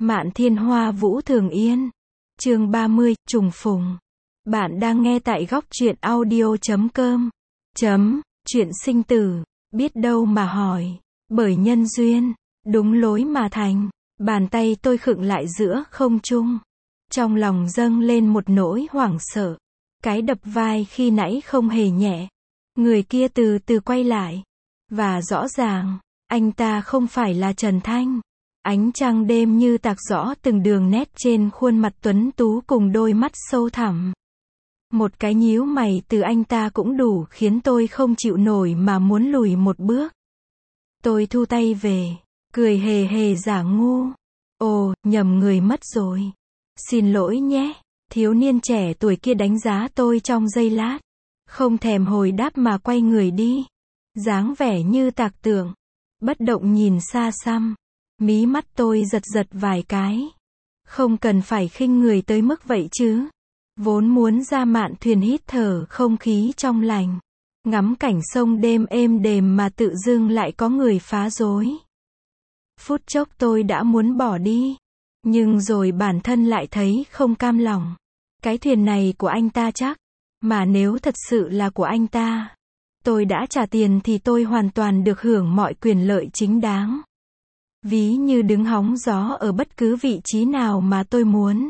Mạn Thiên Hoa Vũ Thường Yên. Chương 30, trùng phùng. Bạn đang nghe tại góc truyện audio.com. Chuyện sinh tử, biết đâu mà hỏi, bởi nhân duyên, đúng lối mà thành. Bàn tay tôi khựng lại giữa không trung. Trong lòng dâng lên một nỗi hoảng sợ. Cái đập vai khi nãy không hề nhẹ. Người kia từ từ quay lại. Và rõ ràng, anh ta không phải là Trần Thanh. Ánh trăng đêm như tạc rõ từng đường nét trên khuôn mặt tuấn tú cùng đôi mắt sâu thẳm. Một cái nhíu mày từ anh ta cũng đủ khiến tôi không chịu nổi mà muốn lùi một bước. Tôi thu tay về, cười hề hề giả ngu. Ồ, nhầm người mất rồi. Xin lỗi nhé. Thiếu niên trẻ tuổi kia đánh giá tôi trong giây lát. Không thèm hồi đáp mà quay người đi. Dáng vẻ như tạc tượng. Bất động nhìn xa xăm. Mí mắt tôi giật giật vài cái. Không cần phải khinh người tới mức vậy chứ. Vốn muốn ra mạn thuyền hít thở không khí trong lành. Ngắm cảnh sông đêm êm đềm mà tự dưng lại có người phá rối. Phút chốc tôi đã muốn bỏ đi. Nhưng rồi bản thân lại thấy không cam lòng. Cái thuyền này của anh ta chắc. Mà nếu thật sự là của anh ta, tôi đã trả tiền thì tôi hoàn toàn được hưởng mọi quyền lợi chính đáng. Ví như đứng hóng gió ở bất cứ vị trí nào mà tôi muốn.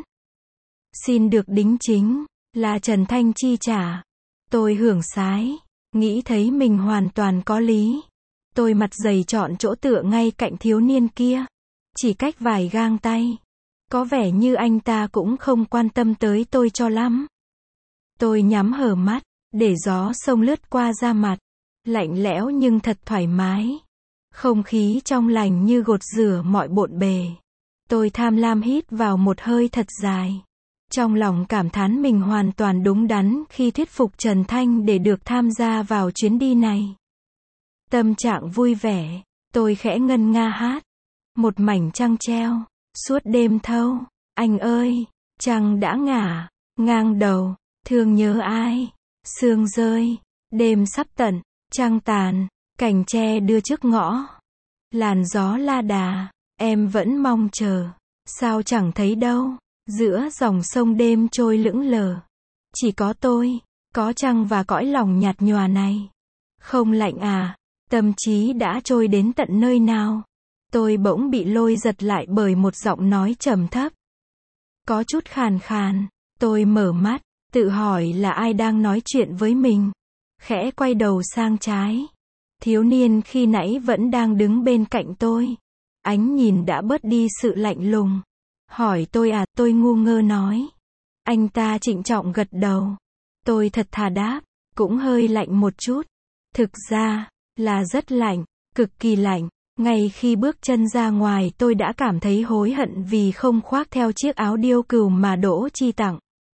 Xin được đính chính, là Trần Thanh chi trả. Tôi hưởng sái, nghĩ thấy mình hoàn toàn có lý. Tôi mặt dày chọn chỗ tựa ngay cạnh thiếu niên kia. Chỉ cách vài gang tay. Có vẻ như anh ta cũng không quan tâm tới tôi cho lắm. Tôi nhắm hờ mắt, để gió sông lướt qua da mặt. Lạnh lẽo nhưng thật thoải mái. Không khí trong lành như gột rửa mọi bộn bề. Tôi tham lam hít vào một hơi thật dài. Trong lòng cảm thán mình hoàn toàn đúng đắn khi thuyết phục Trần Thanh để được tham gia vào chuyến đi này. Tâm trạng vui vẻ, tôi khẽ ngân nga hát. Một mảnh trăng treo, suốt đêm thâu. Anh ơi, trăng đã ngả, ngang đầu, thương nhớ ai. Sương rơi, đêm sắp tận, trăng tàn, cành tre đưa trước ngõ. Làn gió la đà, em vẫn mong chờ. Sao chẳng thấy đâu, giữa dòng sông đêm trôi lững lờ. Chỉ có tôi, có trăng và cõi lòng nhạt nhòa này. Không lạnh à, tâm trí đã trôi đến tận nơi nào. Tôi bỗng bị lôi giật lại bởi một giọng nói trầm thấp. Có chút khàn khàn, tôi mở mắt, tự hỏi là ai đang nói chuyện với mình. Khẽ quay đầu sang trái. Thiếu niên khi nãy vẫn đang đứng bên cạnh tôi. Ánh nhìn đã bớt đi sự lạnh lùng. Hỏi tôi à, tôi ngu ngơ nói. Anh ta trịnh trọng gật đầu. Tôi thật thà đáp, cũng hơi lạnh một chút. Thực ra, là rất lạnh, cực kỳ lạnh. Ngay khi bước chân ra ngoài tôi đã cảm thấy hối hận vì không khoác theo chiếc áo điêu cừu mà Đỗ Chi tặng.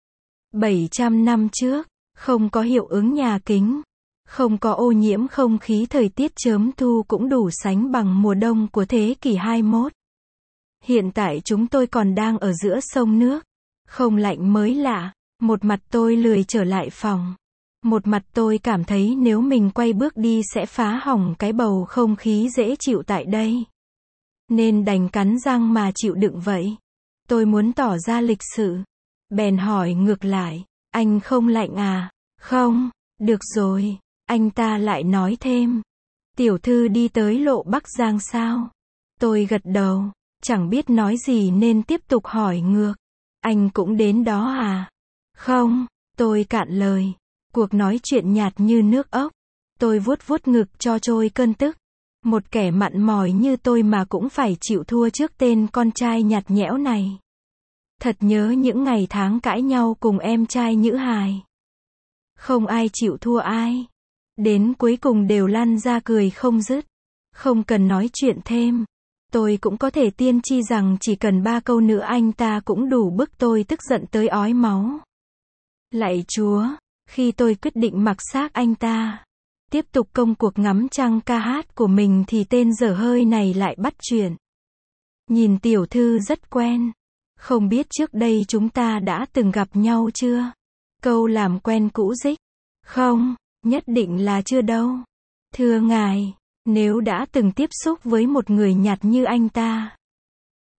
700 năm trước, không có hiệu ứng nhà kính. Không có ô nhiễm không khí, thời tiết chớm thu cũng đủ sánh bằng mùa đông của thế kỷ 21. Hiện tại chúng tôi còn đang ở giữa sông nước. Không lạnh mới lạ. Một mặt tôi lười trở lại phòng. Một mặt tôi cảm thấy nếu mình quay bước đi sẽ phá hỏng cái bầu không khí dễ chịu tại đây. Nên đành cắn răng mà chịu đựng vậy. Tôi muốn tỏ ra lịch sự. Bèn hỏi ngược lại, anh không lạnh à? Không, được rồi. Anh ta lại nói thêm. Tiểu thư đi tới Lộ Bắc Giang sao? Tôi gật đầu, chẳng biết nói gì nên tiếp tục hỏi ngược. Anh cũng đến đó à? Không, tôi cạn lời. Cuộc nói chuyện nhạt như nước ốc. Tôi vuốt vuốt ngực cho trôi cơn tức. Một kẻ mặn mòi như tôi mà cũng phải chịu thua trước tên con trai nhạt nhẽo này. Thật nhớ những ngày tháng cãi nhau cùng em trai Nhữ Hài. Không ai chịu thua ai. Đến cuối cùng đều lăn ra cười không dứt. Không cần nói chuyện thêm. Tôi cũng có thể tiên tri rằng chỉ cần 3 câu nữa anh ta cũng đủ bức tôi tức giận tới ói máu. Lạy Chúa, khi tôi quyết định mặc xác anh ta, tiếp tục công cuộc ngắm trăng ca hát của mình thì tên dở hơi này lại bắt chuyện. Nhìn tiểu thư rất quen. Không biết trước đây chúng ta đã từng gặp nhau chưa? Câu làm quen cũ dích. Không, nhất định là chưa đâu. Thưa ngài, nếu đã từng tiếp xúc với một người nhạt như anh ta,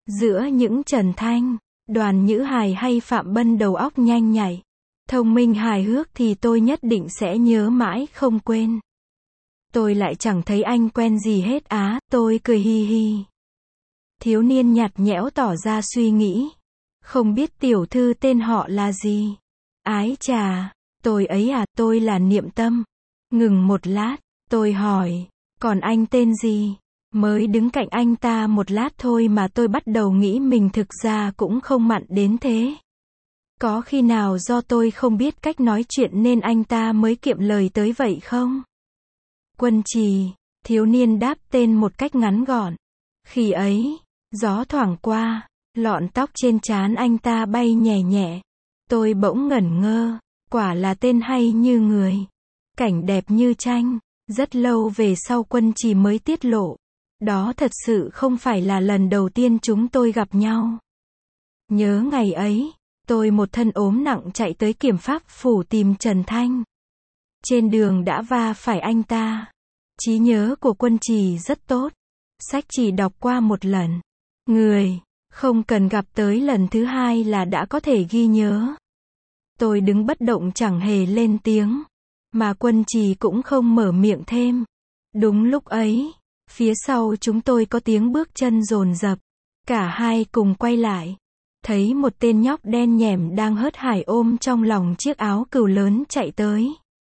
Giữa những Trần Thanh, Đoàn Nhữ Hài hay Phạm Bân đầu óc nhanh nhạy, thông minh hài hước thì tôi nhất định sẽ nhớ mãi không quên. Tôi lại chẳng thấy anh quen gì hết á, tôi cười hi hi. Thiếu niên nhạt nhẽo tỏ ra suy nghĩ. Không biết tiểu thư tên họ là gì? Ái chà, tôi ấy à, tôi là Niệm Tâm. Ngừng một lát, tôi hỏi, còn anh tên gì? Mới đứng cạnh anh ta một lát thôi mà tôi bắt đầu nghĩ mình thực ra cũng không mặn đến thế. Có khi nào do tôi không biết cách nói chuyện nên anh ta mới kiệm lời tới vậy không? Quân Trì, thiếu niên đáp tên một cách ngắn gọn. Khi ấy, gió thoảng qua, lọn tóc trên trán anh ta bay nhẹ nhẹ. Tôi bỗng ngẩn ngơ, quả là tên hay như người. Cảnh đẹp như tranh. Rất lâu về sau Quân Trì mới tiết lộ. Đó thật sự không phải là lần đầu tiên chúng tôi gặp nhau. Nhớ ngày ấy, tôi một thân ốm nặng chạy tới Kiểm Pháp Phủ tìm Trần Thanh. Trên đường đã va phải anh ta. Trí nhớ của Quân Trì rất tốt. Sách chỉ đọc qua một lần. Người, không cần gặp tới lần thứ hai là đã có thể ghi nhớ. Tôi đứng bất động chẳng hề lên tiếng. Mà Quân Trì cũng không mở miệng thêm. Đúng lúc ấy, phía sau chúng tôi có tiếng bước chân dồn dập. Cả hai cùng quay lại. Thấy một tên nhóc đen nhẻm đang hớt hải ôm trong lòng chiếc áo cừu lớn chạy tới.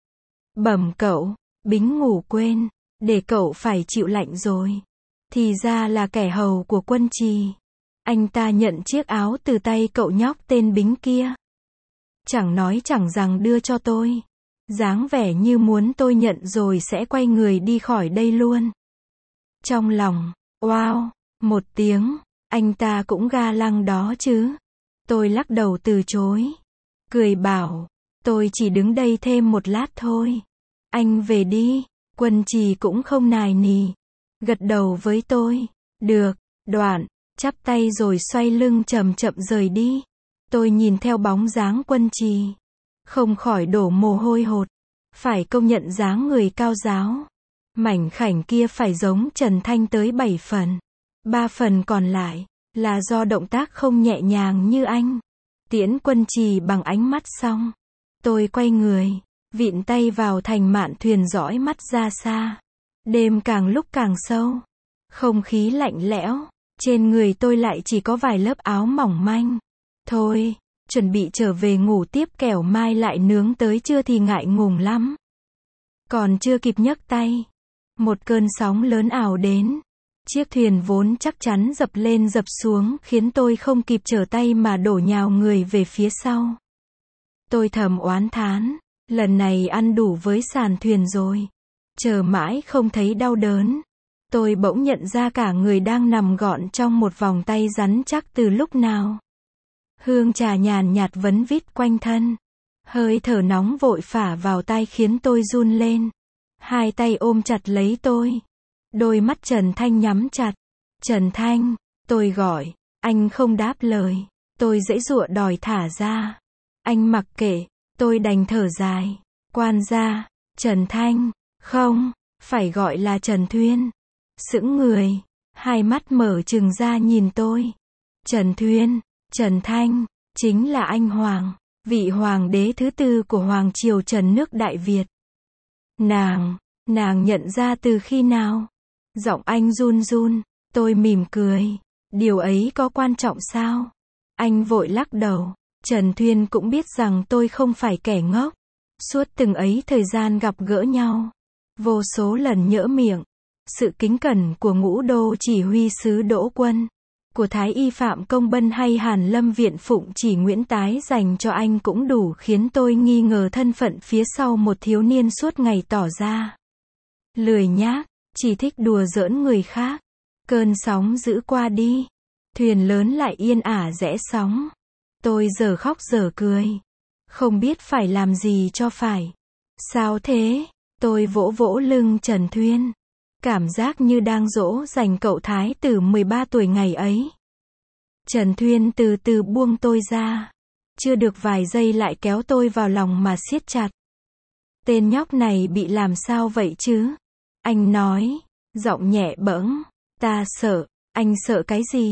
Bẩm cậu, Bính ngủ quên, để cậu phải chịu lạnh rồi. Thì ra là kẻ hầu của Quân Trì. Anh ta nhận chiếc áo từ tay cậu nhóc tên Bính kia. Chẳng nói chẳng rằng đưa cho tôi. Dáng vẻ như muốn tôi nhận rồi sẽ quay người đi khỏi đây luôn. Trong lòng, wow, một tiếng, anh ta cũng ga lăng đó chứ. Tôi lắc đầu từ chối. Cười bảo, tôi chỉ đứng đây thêm một lát thôi. Anh về đi. Quân Trì cũng không nài nỉ. Gật đầu với tôi. Được, đoạn, chắp tay rồi xoay lưng chậm chậm rời đi. Tôi nhìn theo bóng dáng Quân Trì. Không khỏi đổ mồ hôi hột. Phải công nhận dáng người cao ráo. Mảnh khảnh kia phải giống Trần Thanh tới 7 phần. 3 phần còn lại là do động tác không nhẹ nhàng như anh. Tiễn Quân Trì bằng ánh mắt xong. Tôi quay người, vịn tay vào thành mạn thuyền dõi mắt ra xa. Đêm càng lúc càng sâu. Không khí lạnh lẽo. Trên người tôi lại chỉ có vài lớp áo mỏng manh. Thôi, chuẩn bị trở về ngủ tiếp kẻo mai lại nướng tới trưa thì ngại ngùng lắm. Còn chưa kịp nhấc tay. Một cơn sóng lớn ào đến. Chiếc thuyền vốn chắc chắn dập lên dập xuống khiến tôi không kịp trở tay mà đổ nhào người về phía sau. Tôi thầm oán thán. Lần này ăn đủ với sàn thuyền rồi. Chờ mãi không thấy đau đớn. Tôi bỗng nhận ra cả người đang nằm gọn trong một vòng tay rắn chắc từ lúc nào. Hương trà nhàn nhạt vấn vít quanh thân. Hơi thở nóng vội phả vào tai khiến tôi run lên. Hai tay ôm chặt lấy tôi. Đôi mắt Trần Thanh nhắm chặt. Trần Thanh, tôi gọi. Anh không đáp lời. Tôi giãy giụa đòi thả ra. Anh mặc kệ. Tôi đành thở dài. Quan gia, Trần Thanh. Không, phải gọi là Trần Thuyên. Sững người. Hai mắt mở trừng ra nhìn tôi. Trần Thuyên, Trần Thanh, chính là anh Hoàng. Vị hoàng đế thứ 4 của Hoàng triều Trần nước Đại Việt. Nàng nhận ra từ khi nào? Giọng anh run run. Tôi mỉm cười. Điều ấy có quan trọng sao? Anh vội lắc đầu. Trần Thuyên cũng biết rằng tôi không phải kẻ ngốc. Suốt từng ấy thời gian gặp gỡ nhau. Vô số lần nhỡ miệng. Sự kính cẩn của Ngũ Đô chỉ huy sứ Đỗ Quân. Của Thái y Phạm Công Bân hay Hàn Lâm Viện Phụng Chỉ Nguyễn Tái dành cho anh cũng đủ khiến tôi nghi ngờ thân phận phía sau một thiếu niên suốt ngày tỏ ra lười nhác, chỉ thích đùa giỡn người khác. Cơn sóng dữ qua đi. Thuyền lớn lại yên ả rẽ sóng. Tôi giờ khóc giờ cười. Không biết phải làm gì cho phải. Sao thế? Tôi vỗ vỗ lưng Trần Thuyên. Cảm giác như đang dỗ dành cậu thái tử 13 tuổi ngày ấy. Trần Thuyên từ từ buông tôi ra. Chưa được vài giây lại kéo tôi vào lòng mà siết chặt. Tên nhóc này bị làm sao vậy chứ? Anh nói, giọng nhẹ bẫng. Ta sợ. Anh sợ cái gì?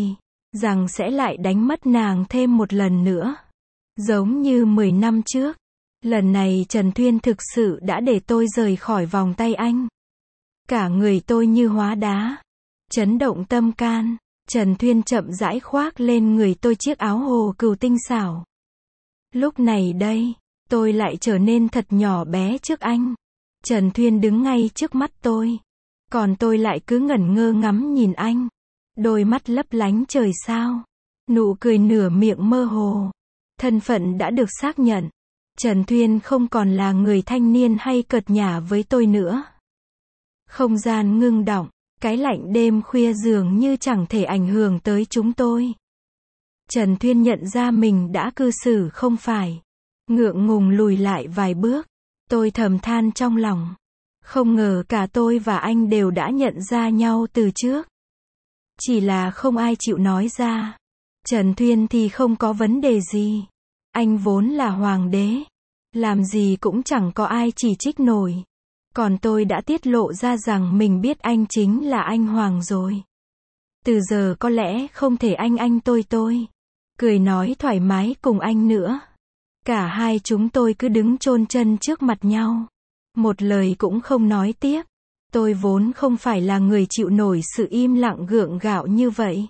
rằng sẽ lại đánh mất nàng thêm một lần nữa. Giống như 10 năm trước. Lần này Trần Thuyên thực sự đã để tôi rời khỏi vòng tay anh. Cả người tôi như hóa đá. Chấn động tâm can. Trần Thuyên chậm rãi khoác lên người tôi chiếc áo hồ cừu tinh xảo. Lúc này đây, tôi lại trở nên thật nhỏ bé trước anh. Trần Thuyên đứng ngay trước mắt tôi. Còn tôi lại cứ ngẩn ngơ ngắm nhìn anh. Đôi mắt lấp lánh trời sao. Nụ cười nửa miệng mơ hồ. Thân phận đã được xác nhận. Trần Thuyên không còn là người thanh niên hay cợt nhả với tôi nữa. Không gian ngưng đọng. Cái lạnh đêm khuya dường như chẳng thể ảnh hưởng tới chúng tôi. Trần Thuyên nhận ra mình đã cư xử không phải. Ngượng ngùng lùi lại vài bước. Tôi thầm than trong lòng. Không ngờ cả tôi và anh đều đã nhận ra nhau từ trước. Chỉ là không ai chịu nói ra. Trần Thuyên thì không có vấn đề gì. Anh vốn là hoàng đế. Làm gì cũng chẳng có ai chỉ trích nổi. Còn tôi đã tiết lộ ra rằng mình biết anh chính là anh hoàng rồi. Từ giờ có lẽ không thể anh tôi. Cười nói thoải mái cùng anh nữa. Cả hai chúng tôi cứ đứng chôn chân trước mặt nhau. Một lời cũng không nói tiếp. Tôi vốn không phải là người chịu nổi sự im lặng gượng gạo như vậy.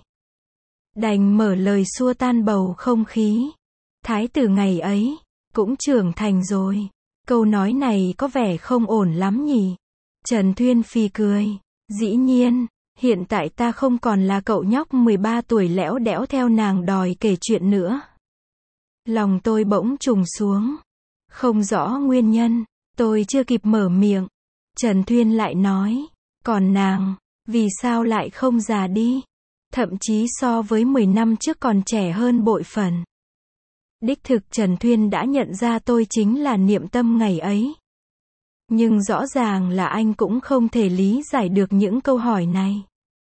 Đành mở lời xua tan bầu không khí. Thái tử ngày ấy, cũng trưởng thành rồi. Câu nói này có vẻ không ổn lắm nhỉ? Trần Thuyên phì cười. Dĩ nhiên, hiện tại ta không còn là cậu nhóc 13 tuổi lẽo đẽo theo nàng đòi kể chuyện nữa. Lòng tôi bỗng trùng xuống. Không rõ nguyên nhân, tôi chưa kịp mở miệng. Trần Thuyên lại nói, còn nàng, vì sao lại không già đi? Thậm chí so với 10 năm trước còn trẻ hơn bội phần. Đích thực Trần Thuyên đã nhận ra tôi chính là Niệm Tâm ngày ấy. Nhưng rõ ràng là anh cũng không thể lý giải được những câu hỏi này.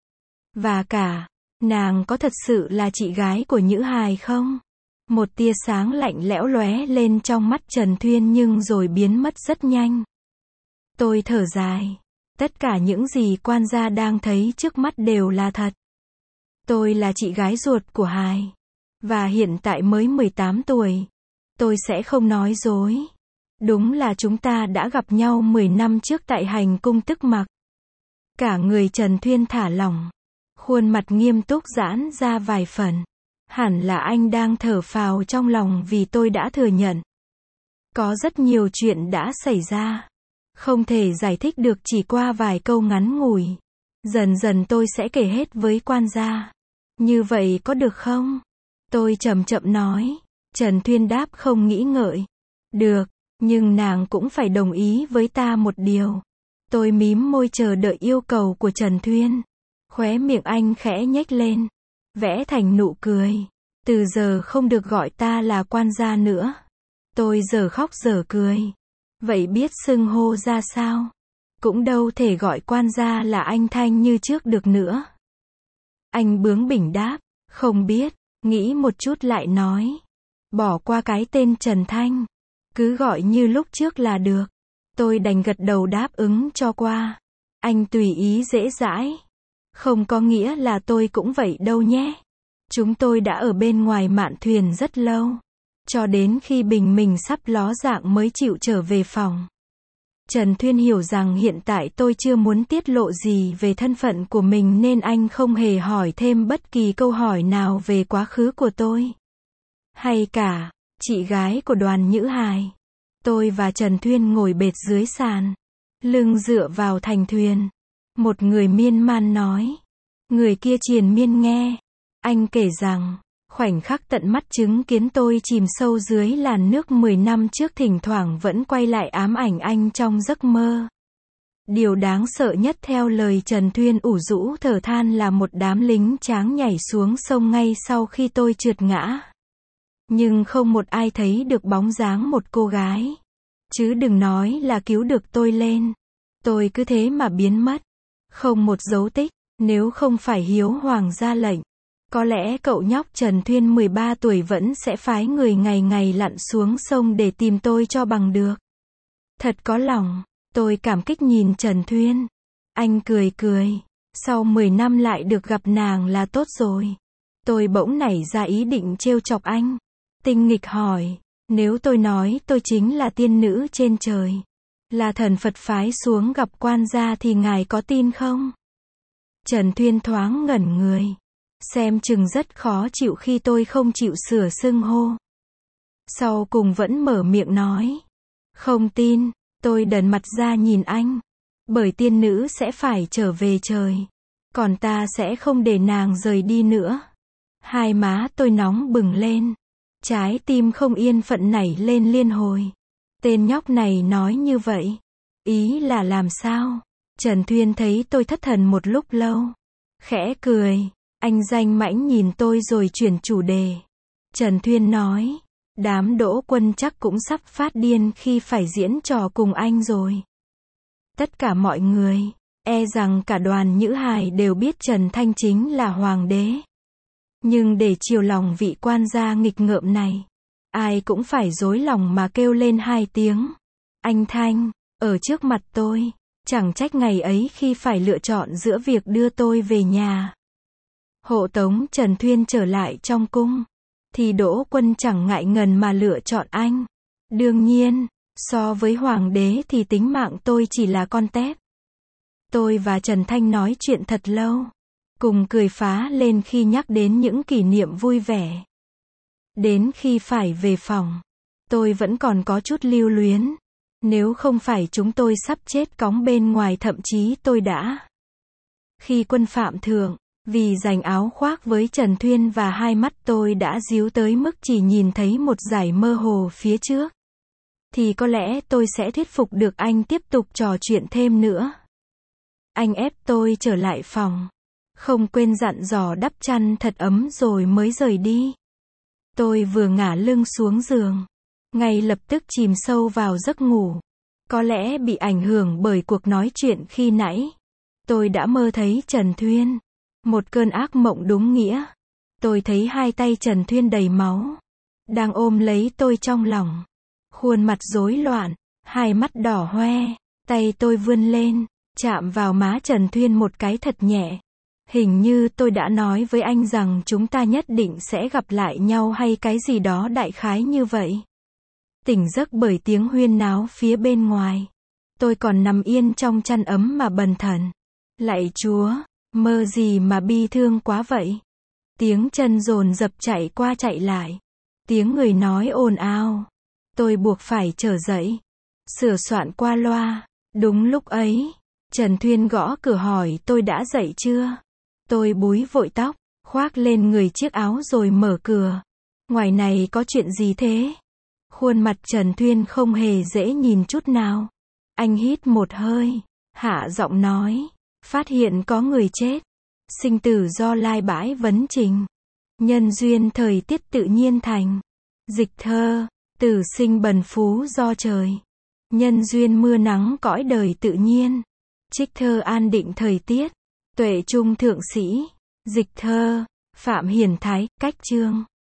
Và cả, nàng có thật sự là chị gái của Nhữ Hài không? Một tia sáng lạnh lẽo lóe lên trong mắt Trần Thuyên nhưng rồi biến mất rất nhanh. Tôi thở dài. Tất cả những gì quan gia đang thấy trước mắt đều là thật. Tôi là chị gái ruột của Hài. Và hiện tại mới 18 tuổi. Tôi sẽ không nói dối. Đúng là chúng ta đã gặp nhau 10 năm trước tại hành cung Tức Mặc. Cả người Trần Thuyên thả lỏng. Khuôn mặt nghiêm túc giãn ra vài phần. Hẳn là anh đang thở phào trong lòng vì tôi đã thừa nhận. Có rất nhiều chuyện đã xảy ra. Không thể giải thích được chỉ qua vài câu ngắn ngủi. Dần dần tôi sẽ kể hết với quan gia. Như vậy có được không? Tôi chậm chậm nói. Trần Thuyên đáp không nghĩ ngợi. Được, nhưng nàng cũng phải đồng ý với ta một điều. Tôi mím môi chờ đợi yêu cầu của Trần Thuyên. Khóe miệng anh khẽ nhếch lên. Vẽ thành nụ cười. Từ giờ không được gọi ta là quan gia nữa. Tôi giờ khóc giờ cười. Vậy biết xưng hô ra sao? Cũng đâu thể gọi quan gia là anh Thanh như trước được nữa. Anh bướng bỉnh đáp. Không biết. Nghĩ một chút lại nói. Bỏ qua cái tên Trần Thanh. Cứ gọi như lúc trước là được. Tôi đành gật đầu đáp ứng cho qua. Anh tùy ý dễ dãi. Không có nghĩa là tôi cũng vậy đâu nhé. Chúng tôi đã ở bên ngoài mạn thuyền rất lâu. Cho đến khi bình minh sắp ló dạng mới chịu trở về phòng. Trần Thuyên hiểu rằng hiện tại tôi chưa muốn tiết lộ gì về thân phận của mình nên anh không hề hỏi thêm bất kỳ câu hỏi nào về quá khứ của tôi. Hay cả, chị gái của Đoàn Nhữ Hài. Tôi và Trần Thuyên ngồi bệt dưới sàn. Lưng dựa vào thành thuyền. Một người miên man nói. Người kia triền miên nghe. Anh kể rằng, khoảnh khắc tận mắt chứng kiến tôi chìm sâu dưới làn nước 10 năm trước thỉnh thoảng vẫn quay lại ám ảnh anh trong giấc mơ. Điều đáng sợ nhất theo lời Trần Thuyên ủ rũ thở than là một đám lính tráng nhảy xuống sông ngay sau khi tôi trượt ngã. Nhưng không một ai thấy được bóng dáng một cô gái. Chứ đừng nói là cứu được tôi lên. Tôi cứ thế mà biến mất. Không một dấu tích, nếu không phải Hiếu Hoàng ra lệnh. Có lẽ cậu nhóc Trần Thuyên 13 tuổi vẫn sẽ phái người ngày ngày lặn xuống sông để tìm tôi cho bằng được. Thật có lòng, tôi cảm kích nhìn Trần Thuyên. Anh cười cười. Sau 10 năm lại được gặp nàng là tốt rồi. Tôi bỗng nảy ra ý định trêu chọc anh. Tinh nghịch hỏi, nếu tôi nói tôi chính là tiên nữ trên trời, là thần Phật phái xuống gặp quan gia thì ngài có tin không? Trần Thuyên thoáng ngẩn người. Xem chừng rất khó chịu khi tôi không chịu sửa xưng hô. Sau cùng vẫn mở miệng nói. Không tin, tôi đần mặt ra nhìn anh. Bởi tiên nữ sẽ phải trở về trời. Còn ta sẽ không để nàng rời đi nữa. Hai má tôi nóng bừng lên. Trái tim không yên phận nảy lên liên hồi. Tên nhóc này nói như vậy. Ý là làm sao? Trần Thuyên thấy tôi thất thần một lúc lâu. Khẽ cười. Anh danh mãnh nhìn tôi rồi chuyển chủ đề. Trần Thuyên nói. Đám Đỗ Quân chắc cũng sắp phát điên khi phải diễn trò cùng anh rồi. Tất cả mọi người, e rằng cả đoàn Nhữ Hài đều biết Trần Thanh chính là hoàng đế. Nhưng để chiều lòng vị quan gia nghịch ngợm này, ai cũng phải dối lòng mà kêu lên hai tiếng. Anh Thanh, ở trước mặt tôi, chẳng trách ngày ấy khi phải lựa chọn giữa việc đưa tôi về nhà, hộ tống Trần Thuyên trở lại trong cung, thì Đỗ Quân chẳng ngại ngần mà lựa chọn anh. Đương nhiên, so với hoàng đế thì tính mạng tôi chỉ là con tép. Tôi và Trần Thanh nói chuyện thật lâu, cùng cười phá lên khi nhắc đến những kỷ niệm vui vẻ. Đến khi phải về phòng, tôi vẫn còn có chút lưu luyến. Nếu không phải chúng tôi sắp chết cóng bên ngoài, thậm chí tôi đã khi quân phạm thượng, vì giành áo khoác với Trần Thuyên và hai mắt tôi đã díu tới mức chỉ nhìn thấy một dải mơ hồ phía trước, thì có lẽ tôi sẽ thuyết phục được anh tiếp tục trò chuyện thêm nữa. Anh ép tôi trở lại phòng, không quên dặn dò đắp chăn thật ấm rồi mới rời đi. Tôi vừa ngả lưng xuống giường, ngay lập tức chìm sâu vào giấc ngủ. Có lẽ bị ảnh hưởng bởi cuộc nói chuyện khi nãy, tôi đã mơ thấy Trần Thuyên. Một cơn ác mộng đúng nghĩa. Tôi thấy hai tay Trần Thuyên đầy máu, đang ôm lấy tôi trong lòng. Khuôn mặt rối loạn, hai mắt đỏ hoe. Tay tôi vươn lên, chạm vào má Trần Thuyên một cái thật nhẹ. Hình như tôi đã nói với anh rằng chúng ta nhất định sẽ gặp lại nhau hay cái gì đó đại khái như vậy. Tỉnh giấc bởi tiếng huyên náo phía bên ngoài. Tôi còn nằm yên trong chăn ấm mà bần thần. Lạy Chúa, mơ gì mà bi thương quá vậy? Tiếng chân dồn dập chạy qua chạy lại. Tiếng người nói ồn ào. Tôi buộc phải trở dậy, sửa soạn qua loa. Đúng lúc ấy, Trần Thuyên gõ cửa hỏi tôi đã dậy chưa. Tôi búi vội tóc, khoác lên người chiếc áo rồi mở cửa. Ngoài này có chuyện gì thế? Khuôn mặt Trần Thuyên không hề dễ nhìn chút nào. Anh hít một hơi, hạ giọng nói, phát hiện có người chết. Sinh tử do lai bãi vấn trình. Nhân duyên thời tiết tự nhiên thành. Dịch thơ, tử sinh bần phú do trời. Nhân duyên mưa nắng cõi đời tự nhiên. Trích thơ an định thời tiết. Tuệ trung thượng sĩ. Dịch thơ, Phạm Hiển Thái, cách chương.